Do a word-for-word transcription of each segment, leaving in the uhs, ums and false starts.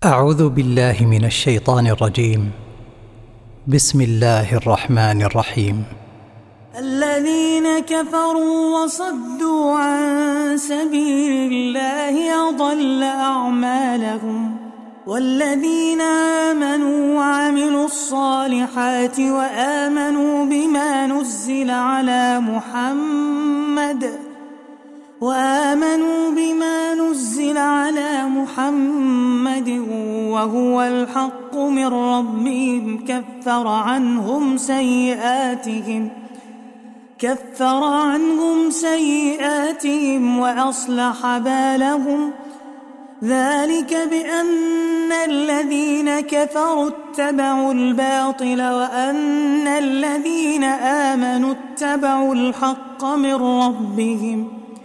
أعوذ بالله من الشيطان الرجيم. بسم الله الرحمن الرحيم. الذين كفروا وصدوا عن سبيل الله أضل أعمالهم والذين آمنوا وعملوا الصالحات وآمنوا بما نزل على محمد وآمنوا بما نزل على محمد وهو الحق من ربهم كفر عنهم سيئاتهم كفر عنهم سيئاتهم وأصلح بالهم ذلك بأن الذين كفروا اتبعوا الباطل وأن الذين آمنوا اتبعوا الحق من ربهم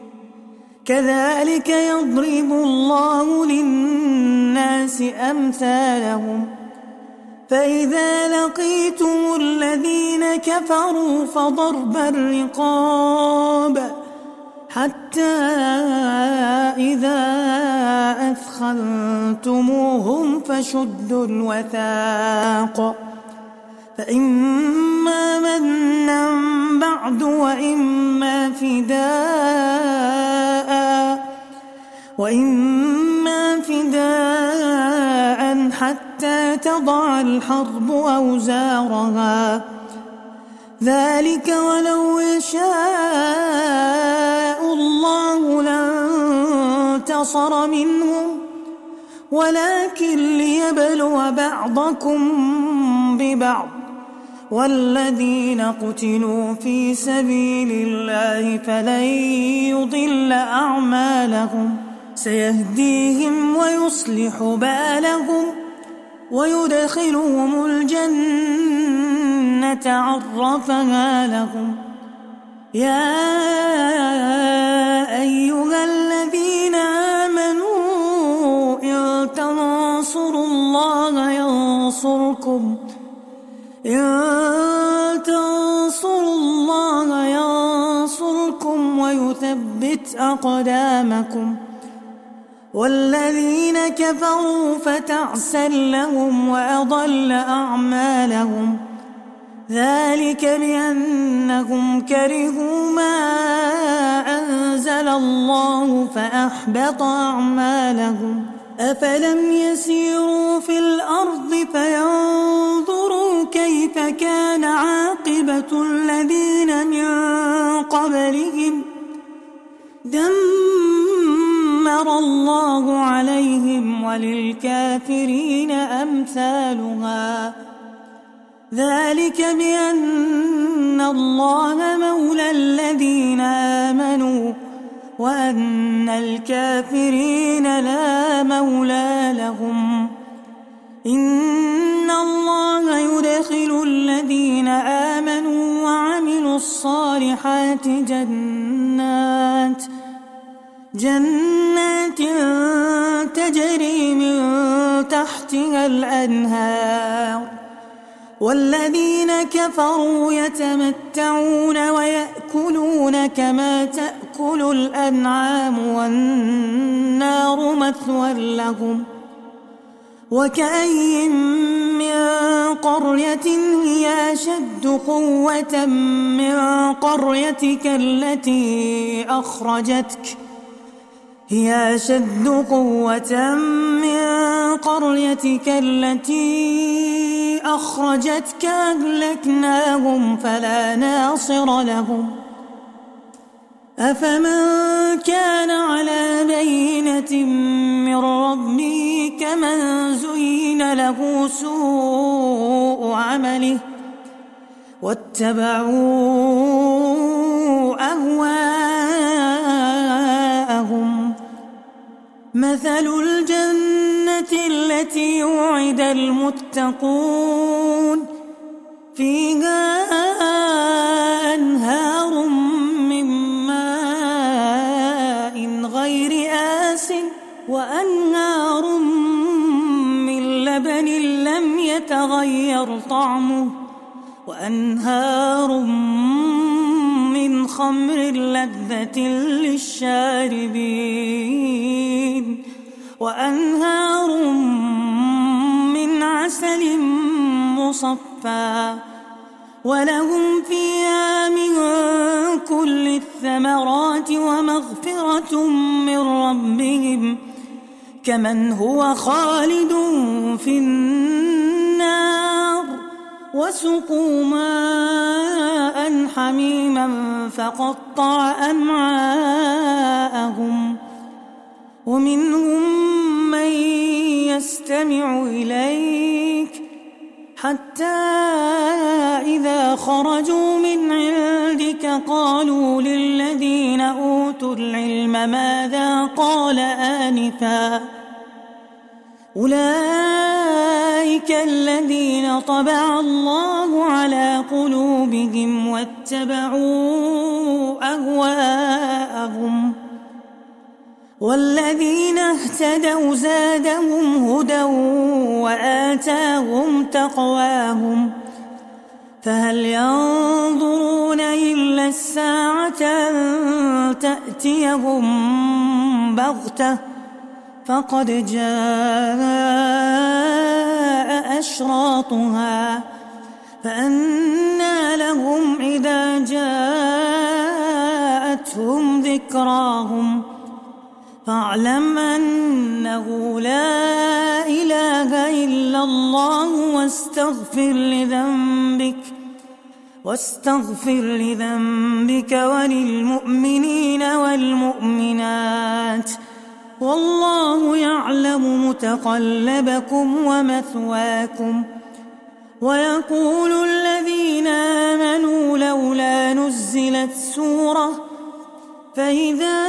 كذلك يضرب الله للناس أمثالهم فإذا لقيتم الذين كفروا فضرب الرقاب حتى إذا أثخنتموهم فشدوا الوثاق فإما منا بعد وإما فداء وإما فداء حتى تضع الحرب أوزارها ذلك ولو يشاء الله لانتصر منهم ولكن ليبلو بعضكم ببعض والذين قتلوا في سبيل الله فلن يضل أعمالهم سيهديهم ويصلح بالهم ويدخلهم الجنة عرفها لهم يا أيها الذين آمنوا إن تنصروا الله ينصركم إن تنصروا الله ينصركم ويثبت أقدامكم والذين كفروا فتعسا لهم وأضل أعمالهم ذلك بأنهم كرهوا ما أنزل الله فأحبط أعمالهم أفلم يسيروا في الأرض فينظروا كيف كان عاقبة الذين من قبلهم دمر الله عليهم وللكافرين أمثالها ذلك بأن الله مولى الذين آمنوا وأن الكافرين لا مولى لهم إن الله يدخل الذين آمنوا وعملوا الصالحات جنات جنات تجري من تحتها الأنهار والذين كفروا يتمتعون ويأكلون كما تأكل الأنعام والنار مثوى لهم وكأين من قرية هي أشد قوة من قريتك التي أخرجتك هي أشد قوة من قريتك التي أخرجتك أهلكناهم فلا ناصر لهم أفمن كان على بينة من ربه كمن زين له سوء عمله واتبعوا أهواءهم مثل الجنة التي وعد المتقون فيها أنهار من ماء غير آسٍ وأنهار من لبن لم يتغير طعمه وأنهار من خمر لذة للشاربين وأنهار صفا ولهم فيها من كل الثمرات ومغفرة من ربهم كمن هو خالد في النار وسقوا ماء حميما فقطع أمعاءهم ومنهم من يستمع إليك حتى إذا خرجوا من عندك قالوا للذين أوتوا العلم ماذا قال آنفا أولئك الذين طبع الله على قلوبهم واتبعوا أهواءهم والذين اهتدوا زادهم هدى وآتاهم تقواهم فهل ينظرون إلا الساعة أن تأتيهم بغتة فقد جاء أشراطها فأنى لهم إذا جاءتهم ذكراهم فاعلم أنه لا إله إلا الله واستغفر لذنبك واستغفر لذنبك وللمؤمنين والمؤمنات والله يعلم متقلبكم ومثواكم ويقول الذين آمنوا لولا نزلت سورة فإذا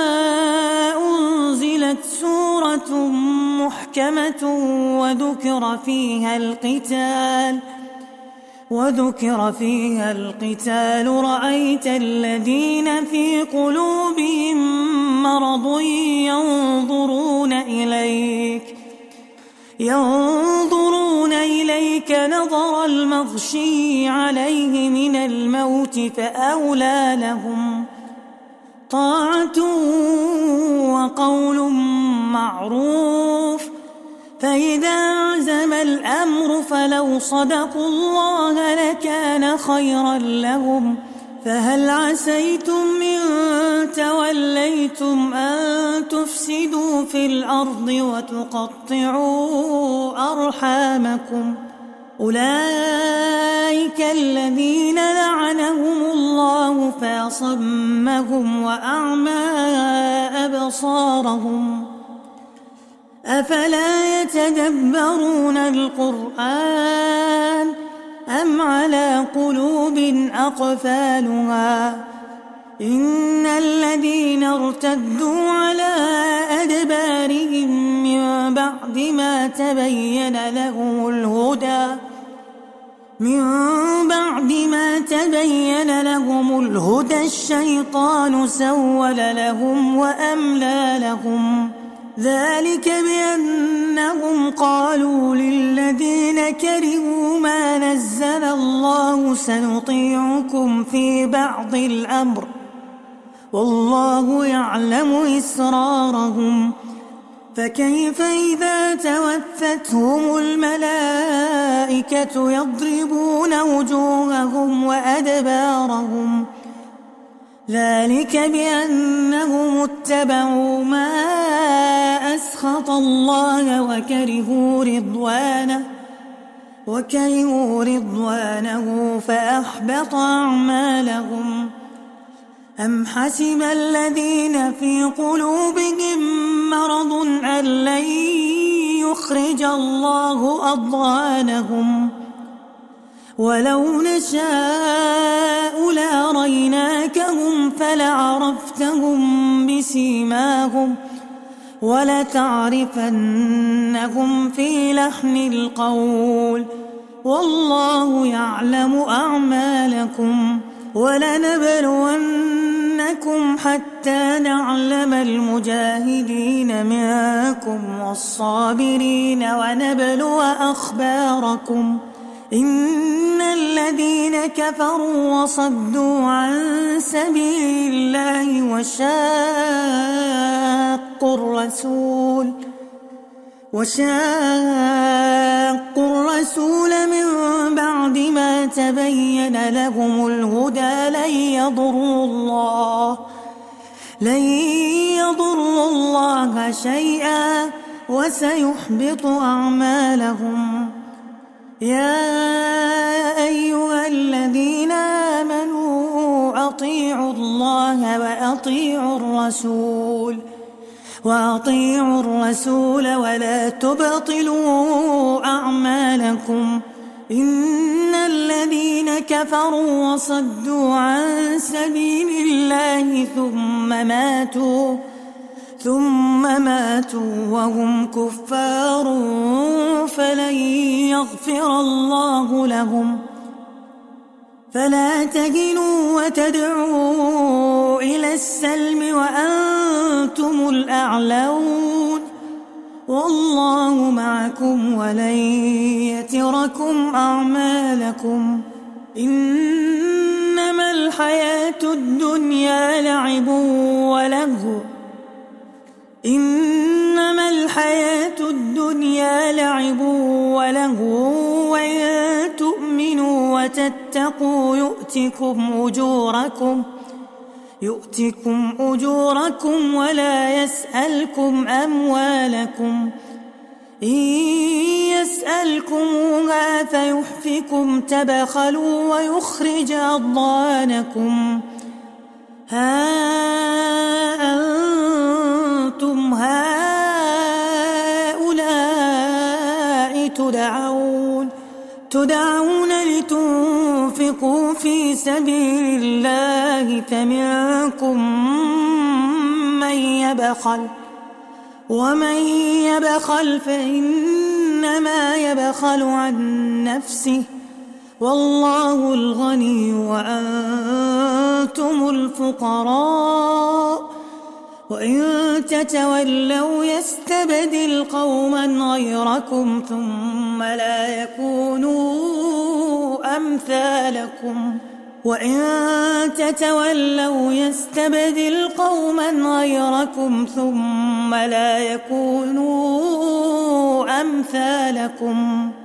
أنزلت سورة محكمة وذكر فيها القتال وذكر فيها القتال رأيت الذين في قلوبهم مرض ينظرون إليك ينظرون إليك نظر المغشي عليه من الموت فأولى لهم طاعة وقول معروف فإذا عزم الأمر فلو صدقوا الله لكان خيرا لهم فهل عسيتم إن توليتم أن تفسدوا في الأرض وتقطعوا أرحامكم أولئك الذين لعنهم الله فأصمهم وأعمى أبصارهم أفلا يتدبرون القرآن أم على قلوب أقفالها إن الذين ارتدوا على أدبارهم من بعد ما تبين لهم الهدى من بعد ما تبين لهم الهدى الشيطان سول لهم وأملى لهم ذلك بأنهم قالوا للذين كرهوا ما نزل الله سنطيعكم في بعض الأمر والله يعلم إسرارهم فكيف إذا توفتهم الملائكة يضربون وجوههم وأدبارهم ذلك بأنهم اتبعوا ما أسخط الله وكرهوا رضوانه وكرهوا رضوانه فأحبط أعمالهم أم حسب الذين في قلوبهم مرض أن لن يخرج الله أضغانهم ولو نشاء لأريناكهم فلعرفتهم بسيماهم ولتعرفنهم في لحن القول والله يعلم أعمالكم ولنبلونكم حتى نعلم المجاهدين منكم والصابرين ونبلو أخباركم إن الذين كفروا وصدوا عن سبيل الله وشاقوا الرسول وشاقوا الرسول من إذا تبين لهم الهدى لن يضروا الله لن يضروا الله شيئا وسيحبط أعمالهم. يا أيها الذين آمنوا أطيعوا الله وأطيعوا الرسول وأطيعوا الرسول ولا تبطلوا أعمالكم إن الذين كفروا وصدوا عن سبيل الله ثم ماتوا ثم ماتوا وهم كفار فلن يغفر الله لهم. فلا تهنوا وتدعوا إلى السلم وأنتم الأعلون والله معكم ولن يتركم أعمالكم. إنما الحياة الدنيا لعب ولهو إنما الحياة الدنيا لعب ولهو وإن تؤمنوا وتتقوا يؤتكم أجوركم يؤتكم أجوركم ولا يسألكم أموالكم إن يسألكموها فيحفكم تبخلوا ويخرج أضغانكم. ها أنتم هؤلاء تدعون تدعون لتنفقوا في سبيل الله فمنكم من يبخل ومن يبخل فإنما يبخل عن نفسه والله الغني وأنتم الفقراء وإن تتولوا يستبدل قوما غيركم ثم لا يكونوا أمثالكم وإن تتولوا يستبدل قوما غيركم ثم لا يكونوا أمثالكم